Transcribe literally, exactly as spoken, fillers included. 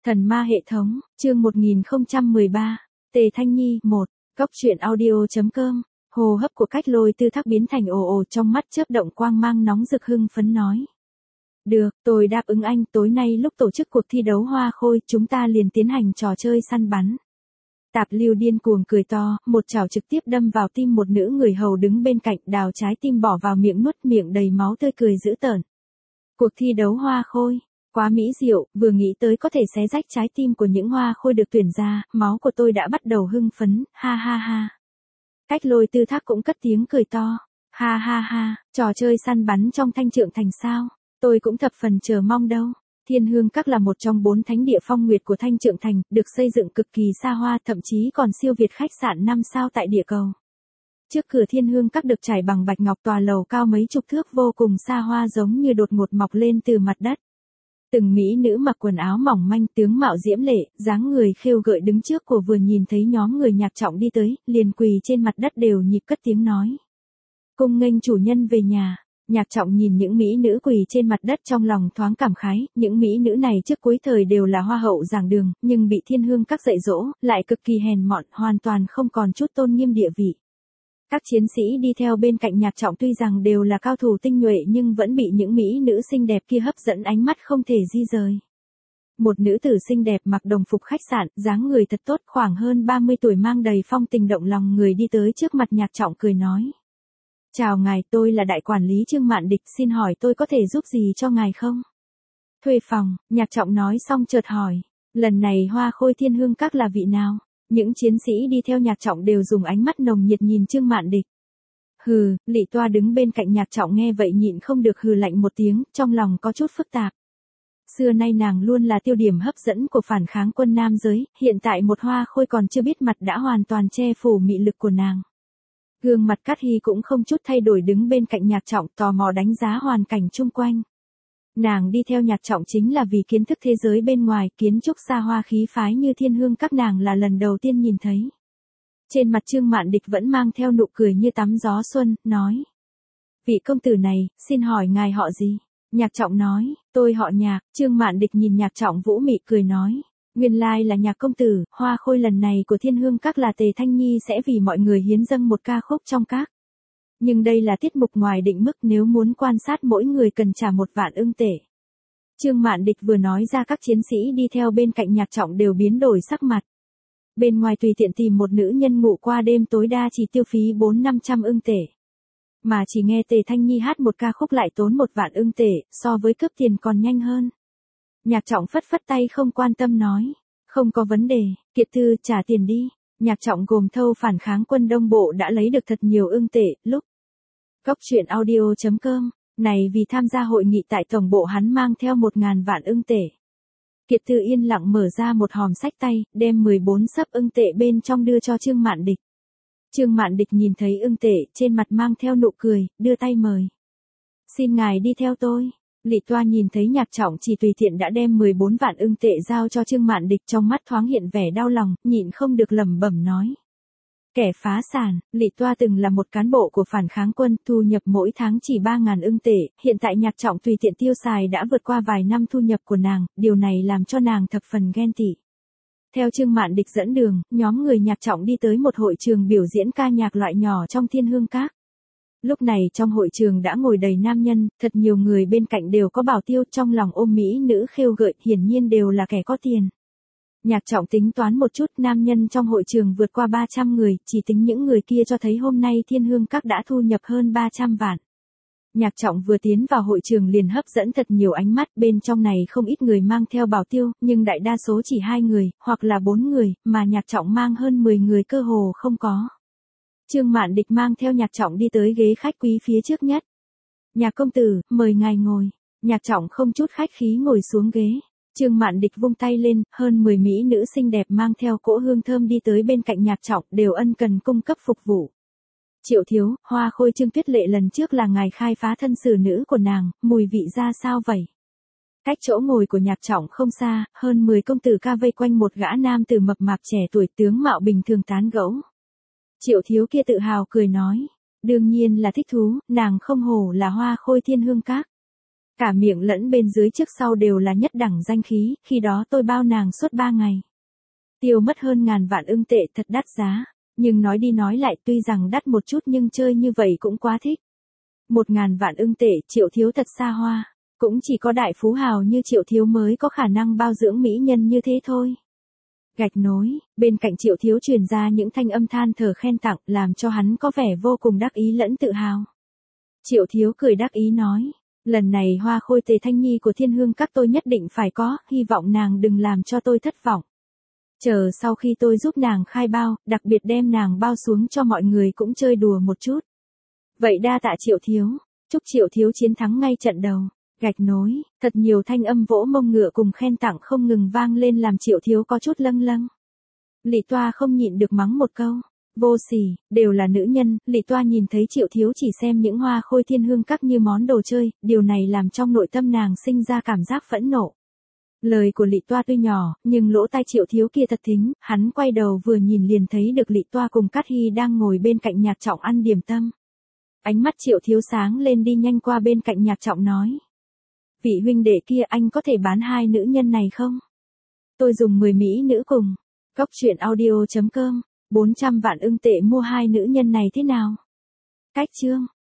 Thần ma hệ thống, chương một nghìn không trăm mười ba, Tề Thanh Nhi, một, Góc truyện audio.com, hồ hấp của Cách Lôi Tư Thác biến thành ồ ồ trong mắt chớp động quang mang nóng rực hưng phấn nói. Được, tôi đáp ứng anh, tối nay lúc tổ chức cuộc thi đấu hoa khôi, chúng ta liền tiến hành trò chơi săn bắn. Tạp Lưu điên cuồng cười to, một chảo trực tiếp đâm vào tim một nữ người hầu đứng bên cạnh, đào trái tim bỏ vào miệng nuốt, miệng đầy máu tươi cười dữ tợn. Cuộc thi đấu hoa khôi, quá mỹ diệu, vừa nghĩ tới có thể xé rách trái tim của những hoa khôi được tuyển ra, máu của tôi đã bắt đầu hưng phấn, ha ha ha. Cách Lôi Tư Thác cũng cất tiếng cười to, ha ha ha, trò chơi săn bắn trong Thanh Trượng Thành sao, tôi cũng thập phần chờ mong đâu. Thiên Hương Các là một trong bốn thánh địa phong nguyệt của Thanh Trượng Thành, được xây dựng cực kỳ xa hoa, thậm chí còn siêu việt khách sạn năm sao tại địa cầu. Trước cửa Thiên Hương Các được trải bằng bạch ngọc, tòa lầu cao mấy chục thước vô cùng xa hoa giống như đột ngột mọc lên từ mặt đất. Từng mỹ nữ mặc quần áo mỏng manh, tướng mạo diễm lệ, dáng người khêu gợi đứng trước của vừa nhìn thấy nhóm người Nhạc Trọng đi tới, liền quỳ trên mặt đất đều nhịp cất tiếng nói. Cung nghênh chủ nhân về nhà. Nhạc Trọng nhìn những mỹ nữ quỳ trên mặt đất trong lòng thoáng cảm khái, những mỹ nữ này trước cuối thời đều là hoa hậu giảng đường, nhưng bị Thiên Hương Các dạy dỗ, lại cực kỳ hèn mọn, hoàn toàn không còn chút tôn nghiêm địa vị. Các chiến sĩ đi theo bên cạnh Nhạc Trọng tuy rằng đều là cao thủ tinh nhuệ nhưng vẫn bị những mỹ nữ xinh đẹp kia hấp dẫn ánh mắt không thể di rời. Một nữ tử xinh đẹp mặc đồng phục khách sạn, dáng người thật tốt, khoảng hơn ba mươi tuổi, mang đầy phong tình động lòng người đi tới trước mặt Nhạc Trọng cười nói. Chào ngài, tôi là đại quản lý Trương Mạn Địch, xin hỏi tôi có thể giúp gì cho ngài không? Thuê phòng, Nhạc Trọng nói xong chợt hỏi, lần này hoa khôi Thiên Hương Các là vị nào? Những chiến sĩ đi theo Nhạc Trọng đều dùng ánh mắt nồng nhiệt nhìn Trương Mạn Địch. Hừ, Lị Toa đứng bên cạnh Nhạc Trọng nghe vậy nhịn không được hừ lạnh một tiếng, trong lòng có chút phức tạp. Xưa nay nàng luôn là tiêu điểm hấp dẫn của phản kháng quân nam giới, hiện tại một hoa khôi còn chưa biết mặt đã hoàn toàn che phủ mị lực của nàng. Gương mặt Cát Hy cũng không chút thay đổi đứng bên cạnh Nhạc Trọng, tò mò đánh giá hoàn cảnh chung quanh. Nàng đi theo Nhạc Trọng chính là vì kiến thức thế giới bên ngoài, kiến trúc xa hoa khí phái như Thiên Hương Các nàng là lần đầu tiên nhìn thấy. Trên mặt Trương Mạn Địch vẫn mang theo nụ cười như tắm gió xuân, nói. Vị công tử này, xin hỏi ngài họ gì? Nhạc Trọng nói, tôi họ Nhạc. Trương Mạn Địch nhìn Nhạc Trọng vũ mị cười nói. Nguyên lai là Nhạc công tử, hoa khôi lần này của Thiên Hương Các là Tề Thanh Nhi sẽ vì mọi người hiến dâng một ca khúc trong các. Nhưng đây là tiết mục ngoài định mức, nếu muốn quan sát mỗi người cần trả một vạn ưng tệ. Trương Mạn Địch vừa nói ra các chiến sĩ đi theo bên cạnh Nhạc Trọng đều biến đổi sắc mặt. Bên ngoài tùy tiện tìm một nữ nhân ngủ qua đêm tối đa chỉ tiêu phí bốn năm trăm ưng tệ. Mà chỉ nghe Tề Thanh Nhi hát một ca khúc lại tốn một vạn ưng tệ, so với cướp tiền còn nhanh hơn. Nhạc Trọng phất phất tay không quan tâm nói. Không có vấn đề, Kiệt Thư trả tiền đi. Nhạc Trọng gồm thâu phản kháng quân Đông Bộ đã lấy được thật nhiều ưng tệ, lúc. Góc truyện audio.com, này vì tham gia hội nghị tại tổng bộ hắn mang theo một ngàn vạn ưng tệ. Kiệt Thư yên lặng mở ra một hòm sách tay, đem mười bốn sấp ưng tệ bên trong đưa cho Trương Mạn Địch. Trương Mạn Địch nhìn thấy ưng tệ, trên mặt mang theo nụ cười, đưa tay mời. Xin ngài đi theo tôi. Lị Toa nhìn thấy Nhạc Trọng chỉ tùy tiện đã đem mười bốn vạn ưng tệ giao cho Trương Mạn Địch, trong mắt thoáng hiện vẻ đau lòng, nhịn không được lẩm bẩm nói. Kẻ phá sản. Lị Toa từng là một cán bộ của phản kháng quân, thu nhập mỗi tháng chỉ ba ngàn ưng tệ, hiện tại Nhạc Trọng tùy tiện tiêu xài đã vượt qua vài năm thu nhập của nàng, điều này làm cho nàng thập phần ghen tị. Theo Trương Mạn Địch dẫn đường, nhóm người Nhạc Trọng đi tới một hội trường biểu diễn ca nhạc loại nhỏ trong Thiên Hương Các. Lúc này trong hội trường đã ngồi đầy nam nhân, thật nhiều người bên cạnh đều có bảo tiêu, trong lòng ôm mỹ nữ khêu gợi, hiển nhiên đều là kẻ có tiền. Nhạc Trọng tính toán một chút, nam nhân trong hội trường vượt qua ba trăm người, chỉ tính những người kia cho thấy hôm nay Thiên Hương Các đã thu nhập hơn ba trăm vạn. Nhạc Trọng vừa tiến vào hội trường liền hấp dẫn thật nhiều ánh mắt, bên trong này không ít người mang theo bảo tiêu, nhưng đại đa số chỉ hai người, hoặc là bốn người, mà Nhạc Trọng mang hơn mười người cơ hồ không có. Trương Mạn Địch mang theo Nhạc Trọng đi tới ghế khách quý phía trước nhất. Nhạc công tử, mời ngài ngồi. Nhạc Trọng không chút khách khí ngồi xuống ghế. Trương Mạn Địch vung tay lên, hơn mười mỹ nữ xinh đẹp mang theo cỗ hương thơm đi tới bên cạnh Nhạc Trọng, đều ân cần cung cấp phục vụ. Triệu thiếu, hoa khôi Trương Tuyết Lệ lần trước là ngài khai phá thân xử nữ của nàng, mùi vị ra sao vậy? Cách chỗ ngồi của Nhạc Trọng không xa, hơn mười công tử ca vây quanh một gã nam tử mập mạp trẻ tuổi, tướng mạo bình thường tán gẫu. Triệu thiếu kia tự hào cười nói, đương nhiên là thích thú, nàng không hổ là hoa khôi Thiên Hương Các. Cả miệng lẫn bên dưới trước sau đều là nhất đẳng danh khí, khi đó tôi bao nàng suốt ba ngày. Tiêu mất hơn ngàn vạn ưng tệ thật đắt giá, nhưng nói đi nói lại tuy rằng đắt một chút nhưng chơi như vậy cũng quá thích. Một ngàn vạn ưng tệ, Triệu Thiếu thật xa hoa, cũng chỉ có đại phú hào như Triệu Thiếu mới có khả năng bao dưỡng mỹ nhân như thế thôi. Gạch nối, bên cạnh Triệu Thiếu truyền ra những thanh âm than thở khen tặng làm cho hắn có vẻ vô cùng đắc ý lẫn tự hào. Triệu Thiếu cười đắc ý nói, lần này hoa khôi Tề Thanh Nhi của Thiên Hương các tôi nhất định phải có, hy vọng nàng đừng làm cho tôi thất vọng. Chờ sau khi tôi giúp nàng khai bao, đặc biệt đem nàng bao xuống cho mọi người cũng chơi đùa một chút. Vậy đa tạ Triệu Thiếu, chúc Triệu Thiếu chiến thắng ngay trận đầu. Gạch nối, thật nhiều thanh âm vỗ mông ngựa cùng khen tặng không ngừng vang lên làm Triệu Thiếu có chút lâng lâng. Lị Toa không nhịn được mắng một câu, vô sỉ, đều là nữ nhân. Lị Toa nhìn thấy Triệu Thiếu chỉ xem những hoa khôi Thiên Hương các như món đồ chơi, điều này làm trong nội tâm nàng sinh ra cảm giác phẫn nộ. Lời của Lị Toa tuy nhỏ, nhưng lỗ tai Triệu Thiếu kia thật thính, hắn quay đầu vừa nhìn liền thấy được Lị Toa cùng Cát Hy đang ngồi bên cạnh Nhạc Trọng ăn điểm tâm. Ánh mắt Triệu Thiếu sáng lên đi nhanh qua bên cạnh Nhạc Trọng nói. Vị huynh đệ kia anh có thể bán hai nữ nhân này không? Tôi dùng mười mỹ nữ cùng. Cốc truyện audio chấm com, bốn trăm vạn ưng tệ mua hai nữ nhân này thế nào? Cách chương.